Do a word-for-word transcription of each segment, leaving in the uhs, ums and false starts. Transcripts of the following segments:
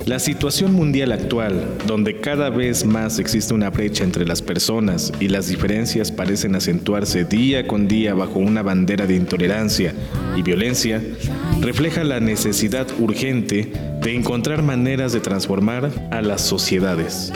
La situación mundial actual, donde cada vez más existe una brecha entre las personas y las diferencias parecen acentuarse día con día bajo una bandera de intolerancia y violencia, refleja la necesidad urgente de encontrar maneras de transformar a las sociedades.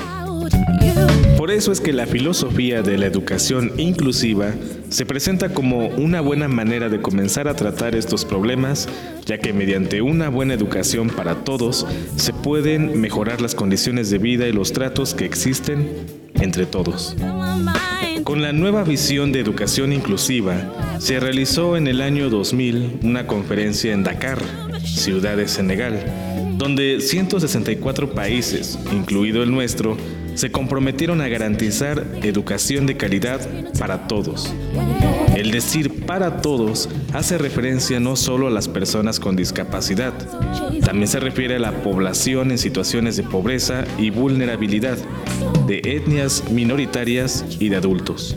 Por eso es que la filosofía de la educación inclusiva se presenta como una buena manera de comenzar a tratar estos problemas, ya que mediante una buena educación para todos se pueden mejorar las condiciones de vida y los tratos que existen entre todos. Con la nueva visión de educación inclusiva, se realizó en el año dos mil una conferencia en Dakar, ciudad de Senegal, donde ciento sesenta y cuatro países, incluido el nuestro, se comprometieron a garantizar educación de calidad para todos. El decir para todos hace referencia no solo a las personas con discapacidad, también se refiere a la población en situaciones de pobreza y vulnerabilidad, de etnias minoritarias y de adultos.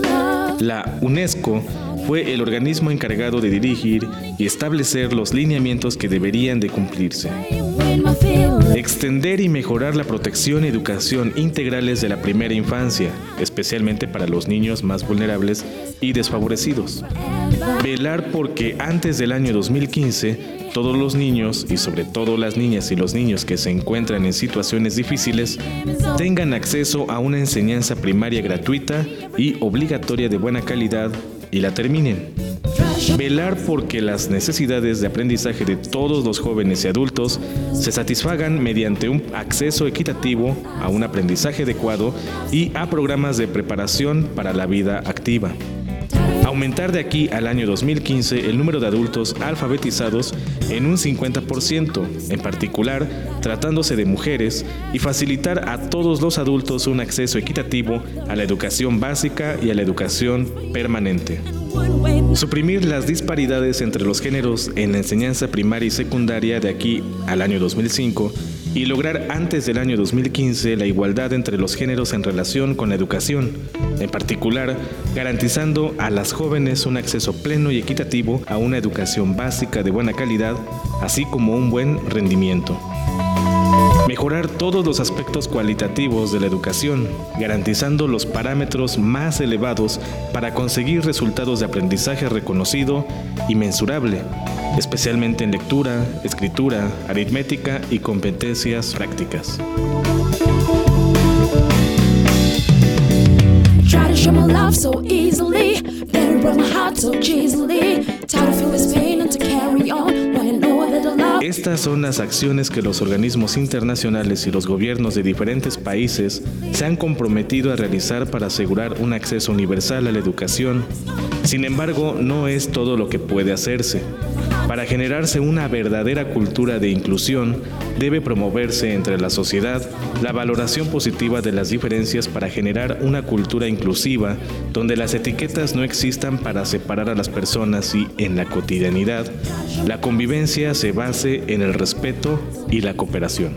La UNESCO fue el organismo encargado de dirigir y establecer los lineamientos que deberían de cumplirse. Extender y mejorar la protección y educación integrales de la primera infancia, especialmente para los niños más vulnerables y desfavorecidos. Velar porque antes del año dos mil quince, todos los niños, y sobre todo las niñas y los niños que se encuentran en situaciones difíciles, tengan acceso a una enseñanza primaria gratuita y obligatoria de buena calidad y la terminen. Velar porque las necesidades de aprendizaje de todos los jóvenes y adultos se satisfagan mediante un acceso equitativo a un aprendizaje adecuado y a programas de preparación para la vida activa. Aumentar de aquí al año dos mil quince el número de adultos alfabetizados en un cincuenta por ciento, en particular tratándose de mujeres, y facilitar a todos los adultos un acceso equitativo a la educación básica y a la educación permanente. Suprimir las disparidades entre los géneros en la enseñanza primaria y secundaria de aquí al año dos mil cinco y lograr antes del año dos mil quince la igualdad entre los géneros en relación con la educación, en particular garantizando a las jóvenes un acceso pleno y equitativo a una educación básica de buena calidad, así como un buen rendimiento. Mejorar todos los aspectos cualitativos de la educación, garantizando los parámetros más elevados para conseguir resultados de aprendizaje reconocido y mensurable, especialmente en lectura, escritura, aritmética y competencias prácticas. Estas son las acciones que los organismos internacionales y los gobiernos de diferentes países se han comprometido a realizar para asegurar un acceso universal a la educación. Sin embargo, no es todo lo que puede hacerse. Para generarse una verdadera cultura de inclusión, debe promoverse entre la sociedad la valoración positiva de las diferencias para generar una cultura inclusiva donde las etiquetas no existan para separar a las personas y, en la cotidianidad, la convivencia se base en el respeto y la cooperación.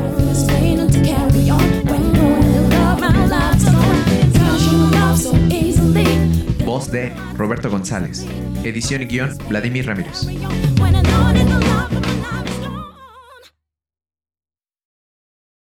Voz de Roberto González. Edición y guión Vladimir Ramírez. When I know that the love of my life